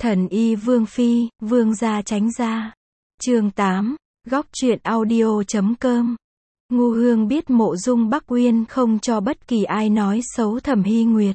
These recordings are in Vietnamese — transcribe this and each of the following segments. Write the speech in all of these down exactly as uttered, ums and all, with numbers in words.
Thần y Vương Phi, Vương gia tránh ra. Chương tám, góc truyện audio chấm com. Ngu Hương biết Mộ Dung Bắc Uyên không cho bất kỳ ai nói xấu Thẩm Hy Nguyệt,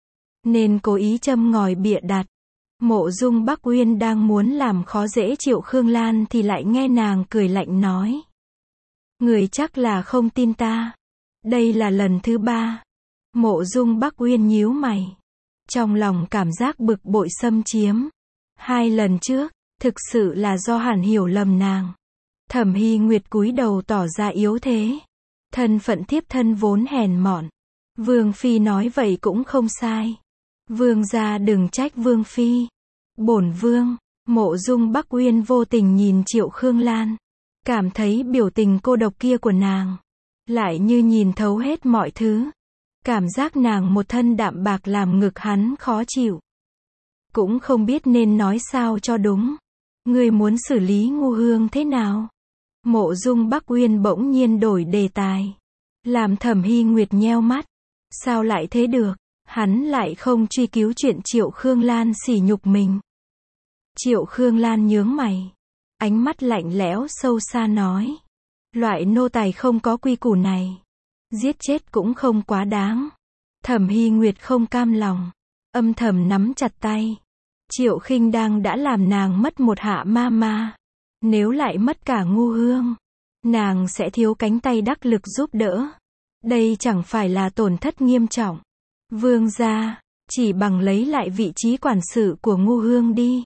nên cố ý châm ngòi bịa đặt. Mộ Dung Bắc Uyên đang muốn làm khó dễ Triệu Khương Lan thì lại nghe nàng cười lạnh nói: người chắc là không tin ta. Đây là lần thứ ba. Mộ Dung Bắc Uyên nhíu mày, trong lòng cảm giác bực bội xâm chiếm. Hai lần trước, thực sự là do hắn hiểu lầm nàng. Thẩm Hy Nguyệt cúi đầu tỏ ra yếu thế. Thân phận thiếp thân vốn hèn mọn. Vương Phi nói vậy cũng không sai. Vương gia đừng trách Vương Phi. Bổn Vương. Mộ Dung Bắc Uyên vô tình nhìn Triệu Khương Lan, cảm thấy biểu tình cô độc kia của nàng, lại như nhìn thấu hết mọi thứ. Cảm giác nàng một thân đạm bạc làm ngực hắn khó chịu. Cũng không biết nên nói sao cho đúng. Ngươi muốn xử lý Ngu Hương thế nào? Mộ Dung Bắc Uyên bỗng nhiên đổi đề tài, làm Thẩm Hy Nguyệt nheo mắt. Sao lại thế được? Hắn lại không truy cứu chuyện Triệu Khương Lan sỉ nhục mình. Triệu Khương Lan nhướng mày, ánh mắt lạnh lẽo sâu xa nói: loại nô tài không có quy củ này, giết chết cũng không quá đáng. Thẩm Hy Nguyệt không cam lòng, âm thầm nắm chặt tay. Triệu Khinh Đăng đã làm nàng mất một hạ ma ma, nếu lại mất cả Ngu Hương, nàng sẽ thiếu cánh tay đắc lực giúp đỡ. Đây chẳng phải là tổn thất nghiêm trọng. Vương gia, chỉ bằng lấy lại vị trí quản sự của Ngu Hương đi.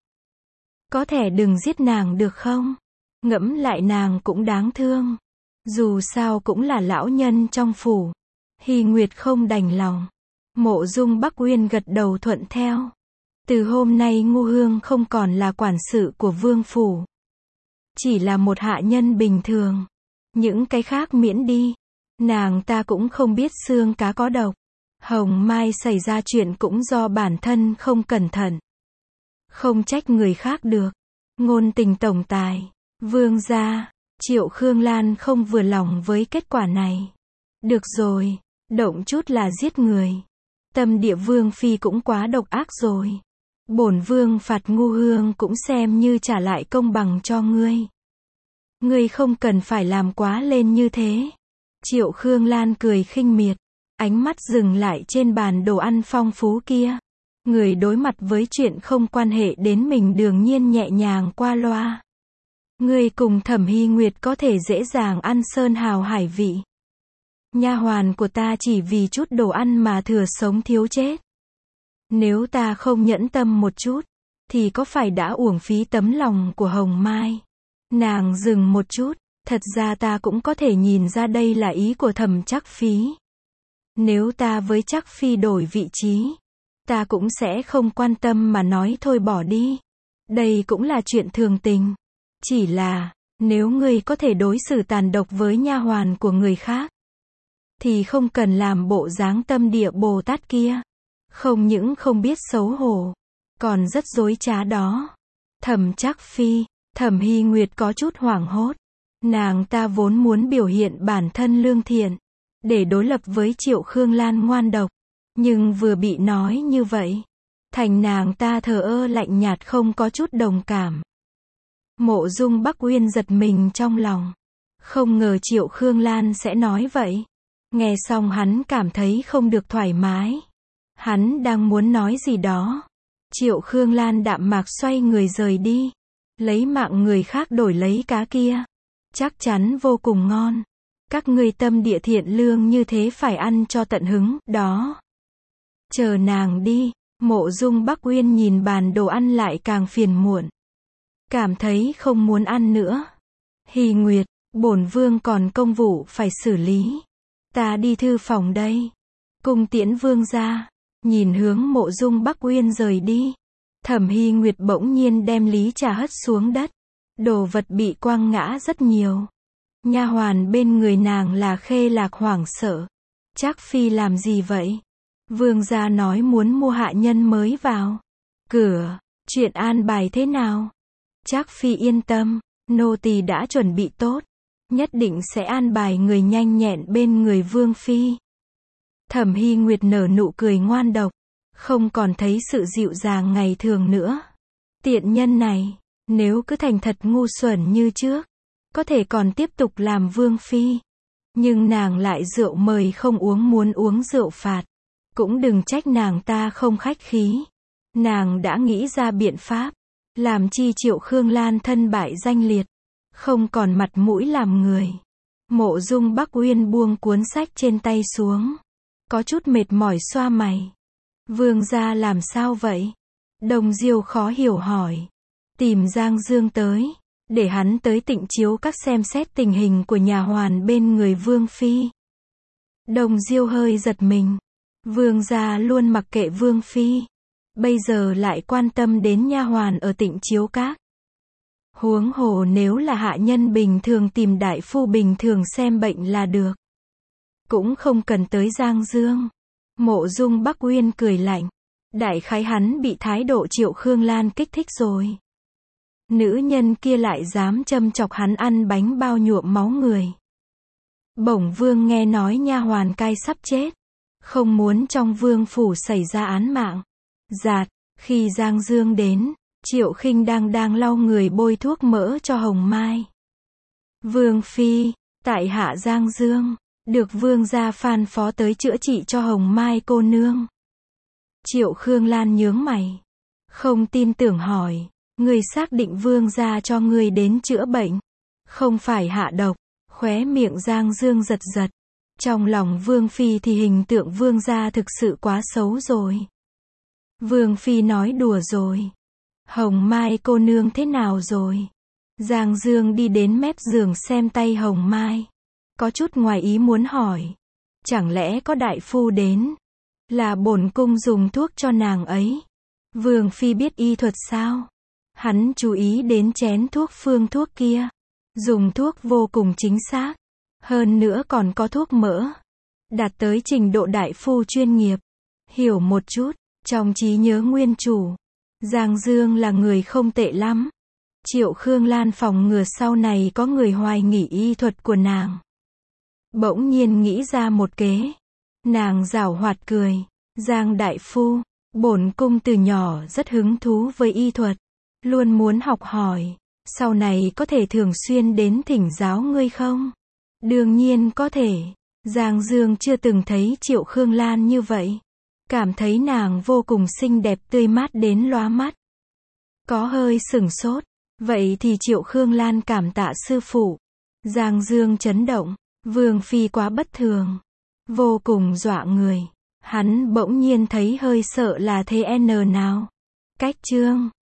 Có thể đừng giết nàng được không? Ngẫm lại nàng cũng đáng thương. Dù sao cũng là lão nhân trong phủ. Hy Nguyệt không đành lòng. Mộ Dung Bắc Uyên gật đầu thuận theo. Từ hôm nay Ngu Hương không còn là quản sự của vương phủ, chỉ là một hạ nhân bình thường. Những cái khác miễn đi. Nàng ta cũng không biết xương cá có độc. Hồng Mai xảy ra chuyện cũng do bản thân không cẩn thận, không trách người khác được. Ngôn tình tổng tài. Vương gia. Triệu Khương Lan không vừa lòng với kết quả này. Được rồi, động chút là giết người. Tâm địa Vương Phi cũng quá độc ác rồi. Bổn Vương phạt Ngu Hương cũng xem như trả lại công bằng cho ngươi. Ngươi không cần phải làm quá lên như thế. Triệu Khương Lan cười khinh miệt, ánh mắt dừng lại trên bàn đồ ăn phong phú kia. Người đối mặt với chuyện không quan hệ đến mình đương nhiên nhẹ nhàng qua loa. Ngươi cùng Thẩm Hy Nguyệt có thể dễ dàng ăn sơn hào hải vị. Nha hoàn của ta chỉ vì chút đồ ăn mà thừa sống thiếu chết. Nếu ta không nhẫn tâm một chút, thì có phải đã uổng phí tấm lòng của Hồng Mai? Nàng dừng một chút, thật ra ta cũng có thể nhìn ra đây là ý của Thẩm Trắc Phi. Nếu ta với Trắc Phi đổi vị trí, ta cũng sẽ không quan tâm mà nói thôi bỏ đi. Đây cũng là chuyện thường tình. Chỉ là, nếu ngươi có thể đối xử tàn độc với nha hoàn của người khác, thì không cần làm bộ dáng tâm địa Bồ Tát kia. Không những không biết xấu hổ, còn rất dối trá đó. Thẩm Trắc Phi. Thẩm Hy Nguyệt có chút hoảng hốt. Nàng ta vốn muốn biểu hiện bản thân lương thiện, để đối lập với Triệu Khương Lan ngoan độc. Nhưng vừa bị nói như vậy, thành nàng ta thờ ơ lạnh nhạt không có chút đồng cảm. Mộ Dung Bắc Uyên giật mình trong lòng. Không ngờ Triệu Khương Lan sẽ nói vậy. Nghe xong hắn cảm thấy không được thoải mái. Hắn đang muốn nói gì đó. Triệu Khương Lan đạm mạc xoay người rời đi. Lấy mạng người khác đổi lấy cá kia, chắc chắn vô cùng ngon. Các ngươi tâm địa thiện lương như thế phải ăn cho tận hứng, đó. Chờ nàng đi. Mộ Dung Bắc Uyên nhìn bàn đồ ăn lại càng phiền muộn, cảm thấy không muốn ăn nữa. Hy Nguyệt, bổn Vương còn công vụ phải xử lý. Ta đi thư phòng đây. Cung tiễn Vương gia. Nhìn hướng Mộ Dung Bắc Uyên rời đi, Thẩm Hy Nguyệt bỗng nhiên đem lý trà hất xuống đất. Đồ vật bị quăng ngã rất nhiều. Nha hoàn bên người nàng là Khê Lạc hoảng sợ. Trác Phi làm gì vậy? Vương gia nói muốn mua hạ nhân mới vào cửa. Chuyện an bài thế nào? Trác Phi yên tâm, nô tỳ đã chuẩn bị tốt, nhất định sẽ an bài người nhanh nhẹn bên người Vương Phi. Thẩm Hy Nguyệt nở nụ cười ngoan độc, không còn thấy sự dịu dàng ngày thường nữa. Tiện nhân này, nếu cứ thành thật ngu xuẩn như trước, có thể còn tiếp tục làm vương phi. Nhưng nàng lại rượu mời không uống muốn uống rượu phạt. Cũng đừng trách nàng ta không khách khí. Nàng đã nghĩ ra biện pháp. Làm chi Triệu Khương Lan thân bại danh liệt. Không còn mặt mũi làm người. Mộ Dung Bắc Uyên buông cuốn sách trên tay xuống. Có chút mệt mỏi xoa mày. Vương gia làm sao vậy? Đồng Diêu khó hiểu hỏi. Tìm Giang Dương tới. Để hắn tới Tịnh Chiếu Các xem xét tình hình của nhà hoàn bên người Vương Phi. Đồng Diêu hơi giật mình. Vương gia luôn mặc kệ Vương Phi. Bây giờ lại quan tâm đến nha hoàn ở Tịnh Chiếu Các. Huống hồ nếu là hạ nhân bình thường tìm đại phu bình thường xem bệnh là được. Cũng không cần tới Giang Dương. Mộ Dung Bắc Uyên cười lạnh. Đại khái hắn bị thái độ Triệu Khương Lan kích thích rồi. Nữ nhân kia lại dám châm chọc hắn ăn bánh bao nhuộm máu người. Bổng Vương nghe nói nha hoàn cai sắp chết. Không muốn trong vương phủ xảy ra án mạng. Giạt, khi Giang Dương đến, Triệu Khinh đang đang lau người bôi thuốc mỡ cho Hồng Mai. Vương Phi, tại hạ Giang Dương, được vương gia phan phó tới chữa trị cho Hồng Mai cô nương. Triệu Khương Lan nhướng mày. Không tin tưởng hỏi, người xác định vương gia cho người đến chữa bệnh. Không phải hạ độc, khóe miệng Giang Dương giật giật. Trong lòng Vương Phi thì hình tượng vương gia thực sự quá xấu rồi. Vương Phi nói đùa rồi. Hồng Mai cô nương thế nào rồi? Giang Dương đi đến mép giường xem tay Hồng Mai. Có chút ngoài ý muốn hỏi. Chẳng lẽ có đại phu đến? Là bổn cung dùng thuốc cho nàng ấy. Vương Phi biết y thuật sao? Hắn chú ý đến chén thuốc phương thuốc kia. Dùng thuốc vô cùng chính xác. Hơn nữa còn có thuốc mỡ. Đạt tới trình độ đại phu chuyên nghiệp. Hiểu một chút, trong trí nhớ nguyên chủ. Giang Dương là người không tệ lắm. Triệu Khương Lan phòng ngừa sau này có người hoài nghi y thuật của nàng. Bỗng nhiên nghĩ ra một kế. Nàng giảo hoạt cười. Giang đại phu, bổn cung từ nhỏ rất hứng thú với y thuật. Luôn muốn học hỏi. Sau này có thể thường xuyên đến thỉnh giáo ngươi không? Đương nhiên có thể. Giang Dương chưa từng thấy Triệu Khương Lan như vậy. Cảm thấy nàng vô cùng xinh đẹp tươi mát đến lóa mắt. Có hơi sửng sốt. Vậy thì Triệu Khương Lan cảm tạ sư phụ. Giang Dương chấn động. Vương Phi quá bất thường. Vô cùng dọa người. Hắn bỗng nhiên thấy hơi sợ là thế n nào. Cách chương